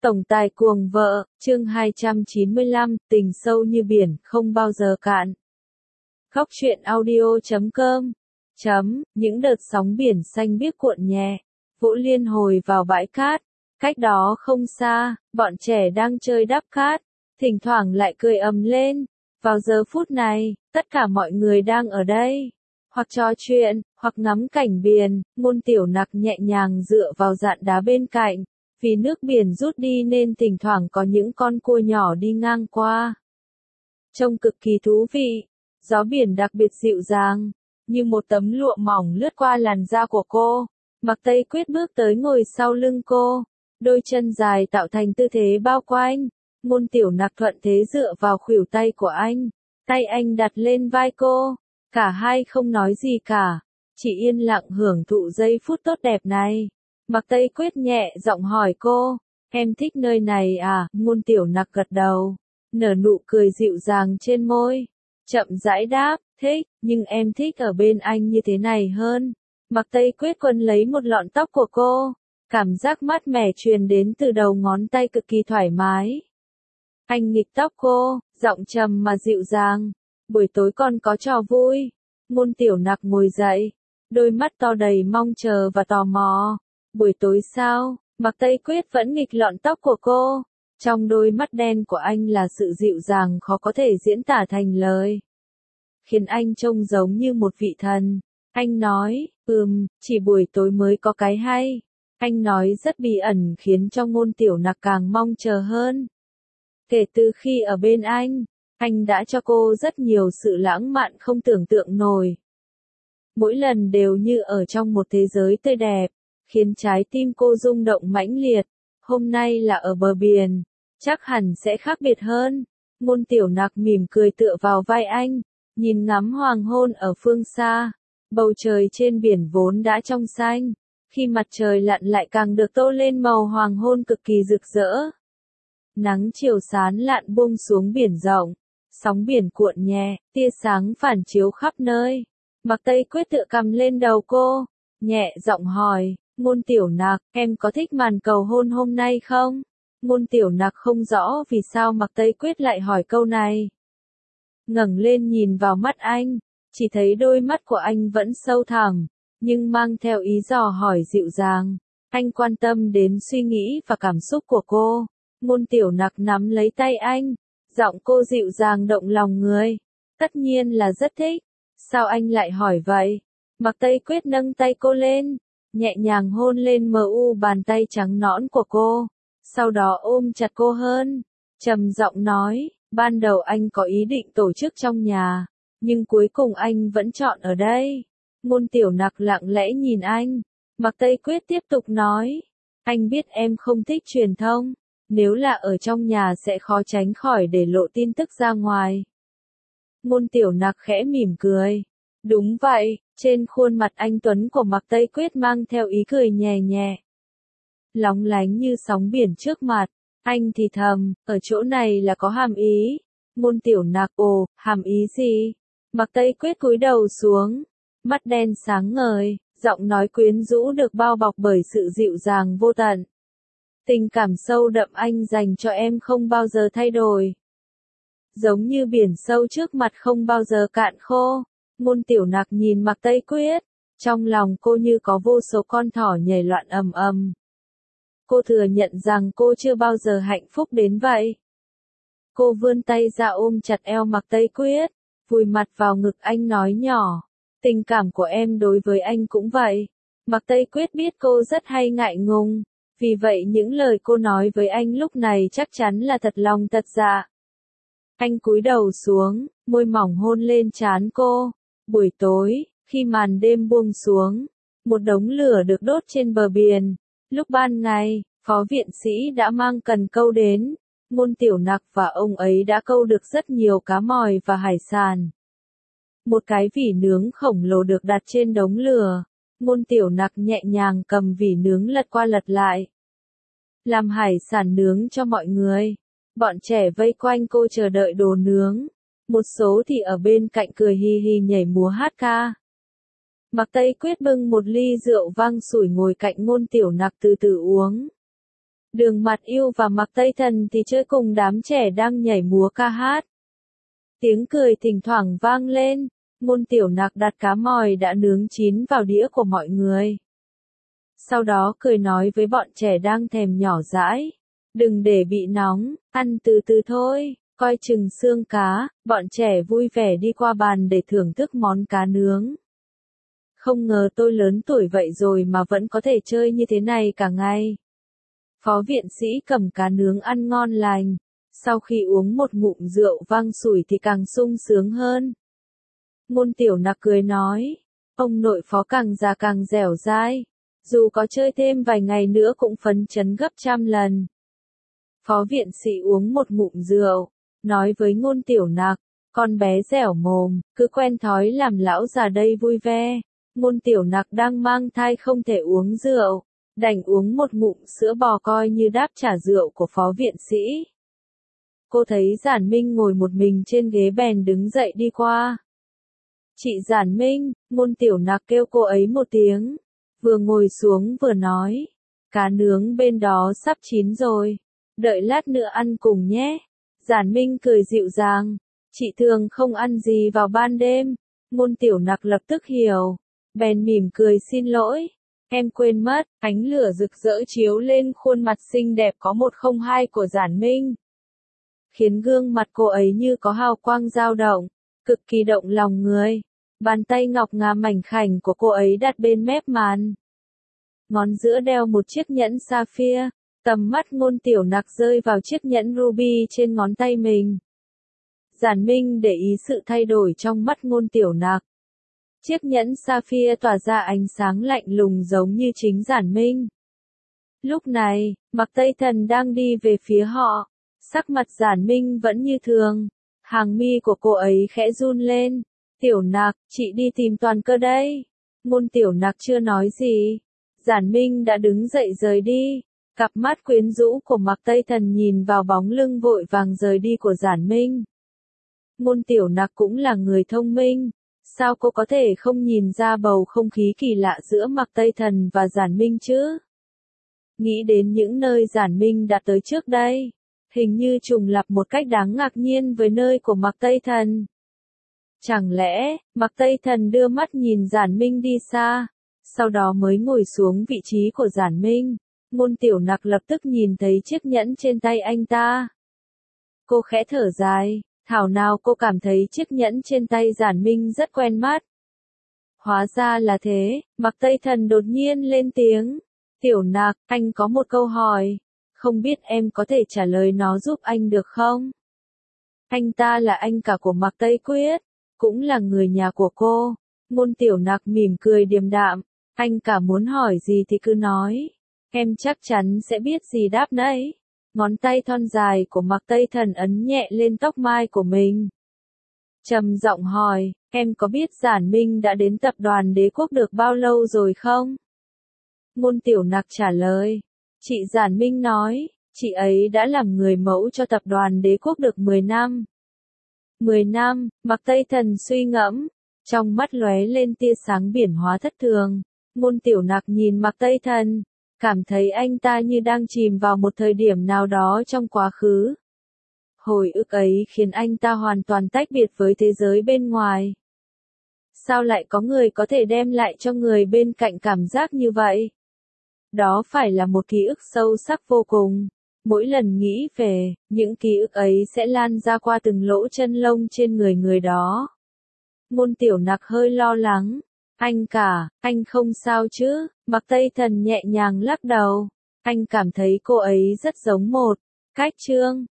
Tổng tài cuồng vợ, chương 295, tình sâu như biển, không bao giờ cạn. Khóc chuyện audio.com. Những đợt sóng biển xanh biếc cuộn nhẹ, vỗ liên hồi vào bãi cát. Cách đó không xa, bọn trẻ đang chơi đắp cát, thỉnh thoảng lại cười ầm lên. Vào giờ phút này, tất cả mọi người đang ở đây, hoặc trò chuyện, hoặc ngắm cảnh biển. Ngôn Tiểu Nặc nhẹ nhàng dựa vào dạn đá bên cạnh. Vì nước biển rút đi nên thỉnh thoảng có những con cua nhỏ đi ngang qua. Trông cực kỳ thú vị, gió biển đặc biệt dịu dàng, như một tấm lụa mỏng lướt qua làn da của cô. Mạc Tây Quyết bước tới ngồi sau lưng cô, đôi chân dài tạo thành tư thế bao quanh. Ngôn Tiểu Nặc thuận thế dựa vào khuỷu tay của anh, tay anh đặt lên vai cô. Cả hai không nói gì cả, chỉ yên lặng hưởng thụ giây phút tốt đẹp này. Mạc Tây Quyết nhẹ giọng hỏi cô, em thích nơi này à? Ngôn Tiểu Nặc gật đầu, nở nụ cười dịu dàng trên môi, chậm rãi đáp, thích, nhưng em thích ở bên anh như thế này hơn. Mạc Tây Quyết quấn lấy một lọn tóc của cô, cảm giác mát mẻ truyền đến từ đầu ngón tay cực kỳ thoải mái. Anh nghịch tóc cô, giọng trầm mà dịu dàng, buổi tối còn có trò vui. Ngôn Tiểu Nặc ngồi dậy, đôi mắt to đầy mong chờ và tò mò. Buổi tối sao? Mạc Tây Quyết vẫn nghịch lọn tóc của cô. Trong đôi mắt đen của anh là sự dịu dàng khó có thể diễn tả thành lời, khiến anh trông giống như một vị thần. Anh nói, chỉ buổi tối mới có cái hay. Anh nói rất bí ẩn khiến cho Ngôn Tiểu Nặc càng mong chờ hơn. Kể từ khi ở bên anh đã cho cô rất nhiều sự lãng mạn không tưởng tượng nổi. Mỗi lần đều như ở trong một thế giới tươi đẹp, khiến trái tim cô rung động mãnh liệt. Hôm nay là ở bờ biển, chắc hẳn sẽ khác biệt hơn. Ngôn Tiểu Nặc mỉm cười tựa vào vai anh, nhìn ngắm hoàng hôn ở phương xa. Bầu trời trên biển vốn đã trong xanh, khi mặt trời lặn lại càng được tô lên màu hoàng hôn cực kỳ rực rỡ. Nắng chiều sáng lặn buông xuống biển rộng, sóng biển cuộn nhẹ, tia sáng phản chiếu khắp nơi. Mạc Tây Quyết tựa cầm lên đầu cô, nhẹ giọng hỏi, Ngôn Tiểu Nặc, em có thích màn cầu hôn hôm nay không? Ngôn Tiểu Nặc không rõ vì sao Mạc Tây Quyết lại hỏi câu này. Ngẩng lên nhìn vào mắt anh, chỉ thấy đôi mắt của anh vẫn sâu thẳm, nhưng mang theo ý dò hỏi dịu dàng. Anh quan tâm đến suy nghĩ và cảm xúc của cô. Ngôn Tiểu Nặc nắm lấy tay anh, giọng cô dịu dàng động lòng người. Tất nhiên là rất thích. Sao anh lại hỏi vậy? Mạc Tây Quyết nâng tay cô lên, nhẹ nhàng hôn lên bàn tay trắng nõn của cô, sau đó ôm chặt cô hơn, trầm giọng nói, ban đầu anh có ý định tổ chức trong nhà, nhưng cuối cùng anh vẫn chọn ở đây. Ngôn Tiểu Nặc lặng lẽ nhìn anh, Mạc Tây Quyết tiếp tục nói, anh biết em không thích truyền thông, nếu là ở trong nhà sẽ khó tránh khỏi để lộ tin tức ra ngoài. Ngôn Tiểu Nặc khẽ mỉm cười. Đúng vậy, trên khuôn mặt anh tuấn của Mạc Tây Quyết mang theo ý cười nhẹ nhẹ, lóng lánh như sóng biển trước mặt. Anh thì thầm, ở chỗ này là có hàm ý. Ngôn Tiểu Nặc, ồ, hàm ý gì? Mạc Tây Quyết cúi đầu xuống, mắt đen sáng ngời, giọng nói quyến rũ được bao bọc bởi sự dịu dàng vô tận. Tình cảm sâu đậm anh dành cho em không bao giờ thay đổi, giống như biển sâu trước mặt không bao giờ cạn khô. Ngôn Tiểu Nặc nhìn Mạc Tây Quyết, trong lòng cô như có vô số con thỏ nhảy loạn ầm ầm. Cô thừa nhận rằng cô chưa bao giờ hạnh phúc đến vậy. Cô vươn tay ra ôm chặt eo Mạc Tây Quyết, vùi mặt vào ngực anh nói nhỏ, tình cảm của em đối với anh cũng vậy. Mạc Tây Quyết biết cô rất hay ngại ngùng, vì vậy những lời cô nói với anh lúc này chắc chắn là thật lòng thật dạ. Anh cúi đầu xuống, môi mỏng hôn lên trán cô. Buổi tối, khi màn đêm buông xuống, một đống lửa được đốt trên bờ biển. Lúc ban ngày, phó viện sĩ đã mang cần câu đến. Ngôn Tiểu Nặc và ông ấy đã câu được rất nhiều cá mòi và hải sản. Một cái vỉ nướng khổng lồ được đặt trên đống lửa. Ngôn Tiểu Nặc nhẹ nhàng cầm vỉ nướng lật qua lật lại, làm hải sản nướng cho mọi người. Bọn trẻ vây quanh cô chờ đợi đồ nướng. Một số thì ở bên cạnh cười hi hi nhảy múa hát ca. Mạc Tây Quyết bưng một ly rượu vang sủi ngồi cạnh Ngôn Tiểu Nặc từ từ uống. Đường Mặt Yêu và Mạc Tây Thần thì chơi cùng đám trẻ đang nhảy múa ca hát. Tiếng cười thỉnh thoảng vang lên, Ngôn Tiểu Nặc đặt cá mòi đã nướng chín vào đĩa của mọi người. Sau đó cười nói với bọn trẻ đang thèm nhỏ dãi. Đừng để bị nóng, ăn từ từ thôi, coi chừng xương cá, bọn trẻ vui vẻ đi qua bàn để thưởng thức món cá nướng. Không ngờ tôi lớn tuổi vậy rồi mà vẫn có thể chơi như thế này cả ngày. Phó viện sĩ cầm cá nướng ăn ngon lành, sau khi uống một ngụm rượu vang sủi thì càng sung sướng hơn. Ngôn Tiểu Nặc cười nói, ông nội Phó càng già càng dẻo dai, dù có chơi thêm vài ngày nữa cũng phấn chấn gấp trăm lần. Phó viện sĩ uống một ngụm rượu, nói với Ngôn Tiểu Nặc, con bé dẻo mồm, cứ quen thói làm lão già đây vui vẻ. Ngôn Tiểu Nặc đang mang thai không thể uống rượu, đành uống một ngụm sữa bò coi như đáp trả rượu của phó viện sĩ. Cô thấy Giản Minh ngồi một mình trên ghế bèn đứng dậy đi qua. Chị Giản Minh, Ngôn Tiểu Nặc kêu cô ấy một tiếng, vừa ngồi xuống vừa nói, cá nướng bên đó sắp chín rồi, đợi lát nữa ăn cùng nhé. Giản Minh cười dịu dàng, chị thường không ăn gì vào ban đêm. Ngôn Tiểu Nặc lập tức hiểu, bèn mỉm cười xin lỗi, em quên mất. Ánh lửa rực rỡ chiếu lên khuôn mặt xinh đẹp có 102 của Giản Minh, khiến gương mặt cô ấy như có hào quang dao động, cực kỳ động lòng người. Bàn tay ngọc ngà mảnh khảnh của cô ấy đặt bên mép màn, ngón giữa đeo một chiếc nhẫn sapphire. Tầm mắt Ngôn Tiểu Nặc rơi vào chiếc nhẫn ruby trên ngón tay mình. Giản Minh để ý sự thay đổi trong mắt Ngôn Tiểu Nặc. Chiếc nhẫn sapphire tỏa ra ánh sáng lạnh lùng giống như chính Giản Minh. Lúc này, Mạc Tây Thần đang đi về phía họ. Sắc mặt Giản Minh vẫn như thường. Hàng mi của cô ấy khẽ run lên. Tiểu Nặc, chị đi tìm Toàn Cơ đây. Ngôn Tiểu Nặc chưa nói gì. Giản Minh đã đứng dậy rời đi. Cặp mắt quyến rũ của Mạc Tây Thần nhìn vào bóng lưng vội vàng rời đi của Giản Minh. Ngôn Tiểu Nặc cũng là người thông minh. Sao cô có thể không nhìn ra bầu không khí kỳ lạ giữa Mạc Tây Thần và Giản Minh chứ? Nghĩ đến những nơi Giản Minh đã tới trước đây, hình như trùng lặp một cách đáng ngạc nhiên với nơi của Mạc Tây Thần. Chẳng lẽ, Mạc Tây Thần đưa mắt nhìn Giản Minh đi xa, sau đó mới ngồi xuống vị trí của Giản Minh. Ngôn Tiểu Nặc lập tức nhìn thấy chiếc nhẫn trên tay anh ta. Cô khẽ thở dài, thảo nào cô cảm thấy chiếc nhẫn trên tay Giản Minh rất quen mắt. Hóa ra là thế, Mạc Tây Thần đột nhiên lên tiếng. Tiểu Nặc, anh có một câu hỏi, không biết em có thể trả lời nó giúp anh được không? Anh ta là anh cả của Mạc Tây Quyết, cũng là người nhà của cô. Ngôn Tiểu Nặc mỉm cười điềm đạm, anh cả muốn hỏi gì thì cứ nói. Em chắc chắn sẽ biết gì đáp nấy. Ngón tay thon dài của Mạc Tây Thần ấn nhẹ lên tóc mai của mình. Trầm giọng hỏi, em có biết Giản Minh đã đến tập đoàn Đế Quốc được bao lâu rồi không? Ngôn Tiểu Nặc trả lời. Chị Giản Minh nói, chị ấy đã làm người mẫu cho tập đoàn Đế Quốc được 10 năm. 10 năm, Mạc Tây Thần suy ngẫm, trong mắt lóe lên tia sáng biển hóa thất thường. Ngôn Tiểu Nặc nhìn Mạc Tây Thần, cảm thấy anh ta như đang chìm vào một thời điểm nào đó trong quá khứ. Hồi ức ấy khiến anh ta hoàn toàn tách biệt với thế giới bên ngoài. Sao lại có người có thể đem lại cho người bên cạnh cảm giác như vậy? Đó phải là một ký ức sâu sắc vô cùng. Mỗi lần nghĩ về, những ký ức ấy sẽ lan ra qua từng lỗ chân lông trên người người đó. Ngôn Tiểu Nặc hơi lo lắng. Anh cả, anh không sao chứ? Mạc Tây Thần nhẹ nhàng lắc đầu. Anh cảm thấy cô ấy rất giống một cách Trương.